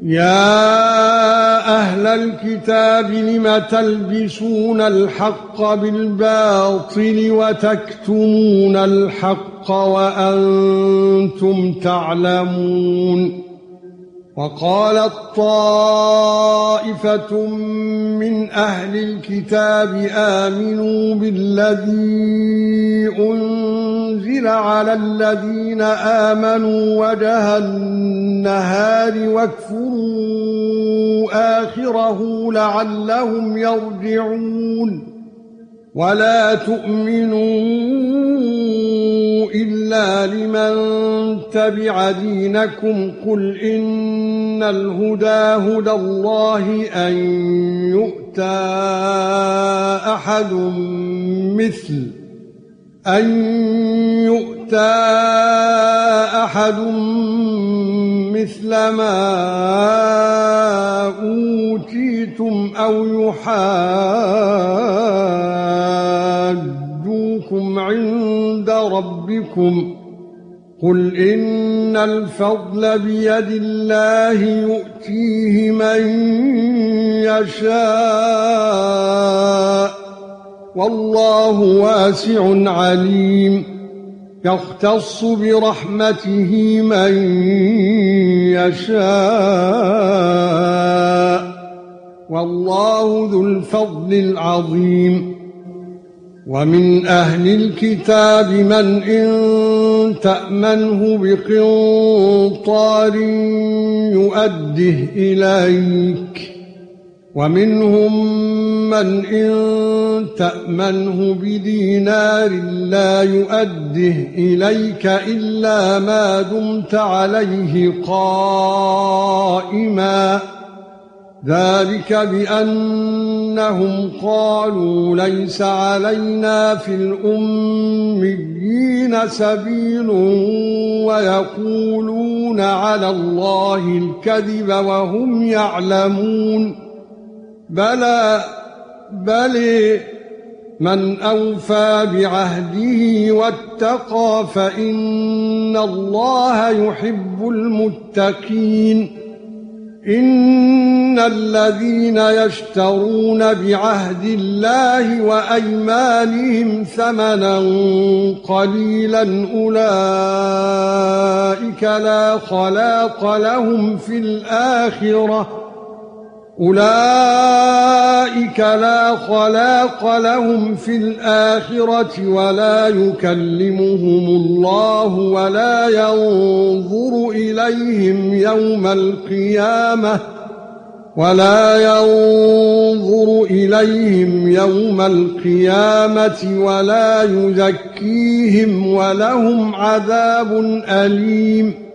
يا أهل الكتاب لم تلبسون الحق بالباطل وتكتمون الحق وأنتم تعلمون وقالت طائفة من أهل الكتاب آمنوا بالذي أنزل على الذين آمنوا وجه النهار واكفروا آخره لعلهم يرجعون ولا تؤمنوا إلا لمن تبع دينكم قل إن الهدى هدى الله أن يؤتى أحد مثل ما أوتيتم أو يحاجوكم عند ربكم قل إن الفضل بيد الله يؤتيه من يشاء والله واسع عليم يختص برحمته من يشاء والله ذو الفضل العظيم ومن أهل الكتاب من إن تأمنه بقنطار يؤده إليك ومنهم من إن تأمنه بدينار لا يؤده إليك إلا ما دمت عليه قائما ذلك بأنهم قالوا ليس علينا في الأميين سبيل ويقولون على الله الكذب وهم يعلمون بل من أوفى بعهده واتقى فإن الله يحب المتقين إن الذين يشترون بعهد الله وأيمانهم ثمنا قليلا أولئك لا خلاق لهم في الآخرة ولا يكلمهم الله ولا ينظر إليهم يوم القيامة ولا يزكيهم ولهم عذاب أليم